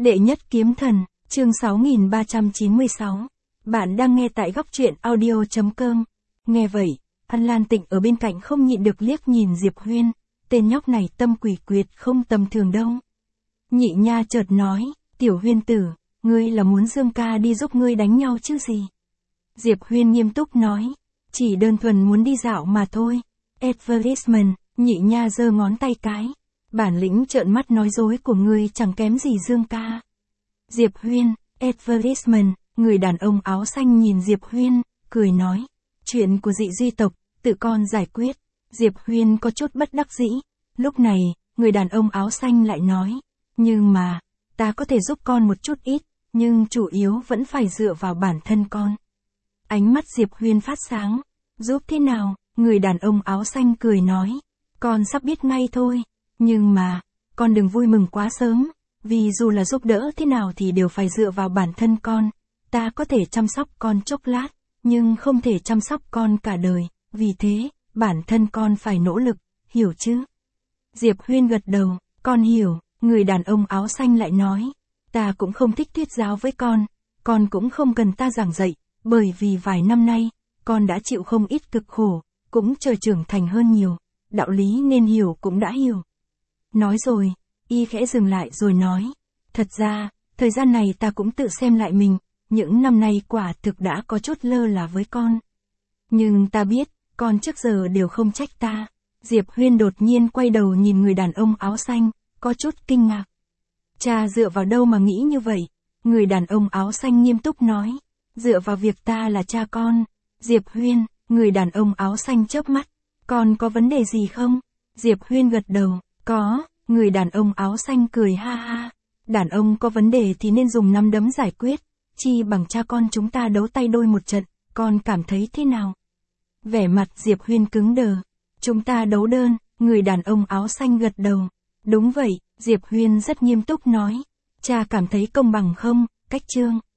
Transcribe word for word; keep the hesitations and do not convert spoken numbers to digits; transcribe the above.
Đệ nhất kiếm thần, chương sáu nghìn ba trăm chín mươi sáu. Bạn đang nghe tại góc truyện audio chấm com. Nghe vậy, An Lan Tịnh ở bên cạnh không nhịn được liếc nhìn Diệp Huyên, tên nhóc này tâm quỷ quyệt không tầm thường đâu. Nhị nha chợt nói, tiểu Huyên tử, ngươi là muốn Dương ca đi giúp ngươi đánh nhau chứ gì? Diệp Huyên nghiêm túc nói, chỉ đơn thuần muốn đi dạo mà thôi. Advertisement, nhị nha giơ ngón tay cái. Bản lĩnh trợn mắt nói dối của ngươi chẳng kém gì Dương ca. Diệp Huyên, advertisement, người đàn ông áo xanh nhìn Diệp Huyên, cười nói. Chuyện của dị duy tộc, tự con giải quyết. Diệp Huyên có chút bất đắc dĩ. Lúc này, người đàn ông áo xanh lại nói. Nhưng mà, ta có thể giúp con một chút ít, nhưng chủ yếu vẫn phải dựa vào bản thân con. Ánh mắt Diệp Huyên phát sáng. Giúp thế nào? Người đàn ông áo xanh cười nói. Con sắp biết ngay thôi. Nhưng mà, con đừng vui mừng quá sớm, vì dù là giúp đỡ thế nào thì đều phải dựa vào bản thân con. Ta có thể chăm sóc con chốc lát, nhưng không thể chăm sóc con cả đời, vì thế, bản thân con phải nỗ lực, hiểu chứ? Diệp Huyên gật đầu, con hiểu, người đàn ông áo xanh lại nói. Ta cũng không thích thuyết giáo với con, con cũng không cần ta giảng dạy, bởi vì vài năm nay, con đã chịu không ít cực khổ, cũng chờ trưởng thành hơn nhiều, đạo lý nên hiểu cũng đã hiểu. Nói rồi, y khẽ dừng lại rồi nói, thật ra, thời gian này ta cũng tự xem lại mình, những năm nay quả thực đã có chút lơ là với con. Nhưng ta biết, con trước giờ đều không trách ta. Diệp Huyên đột nhiên quay đầu nhìn người đàn ông áo xanh, có chút kinh ngạc. Cha dựa vào đâu mà nghĩ như vậy? Người đàn ông áo xanh nghiêm túc nói, dựa vào việc ta là cha con. Diệp Huyên, người đàn ông áo xanh chớp mắt, con có vấn đề gì không? Diệp Huyên gật đầu. Có, người đàn ông áo xanh cười ha ha. Đàn ông có vấn đề thì nên dùng nắm đấm giải quyết, chi bằng cha con chúng ta đấu tay đôi một trận, con cảm thấy thế nào? Vẻ mặt Diệp Huyên cứng đờ. Chúng ta đấu đơn, người đàn ông áo xanh gật đầu. Đúng vậy, Diệp Huyên rất nghiêm túc nói. Cha cảm thấy công bằng không, cách chương.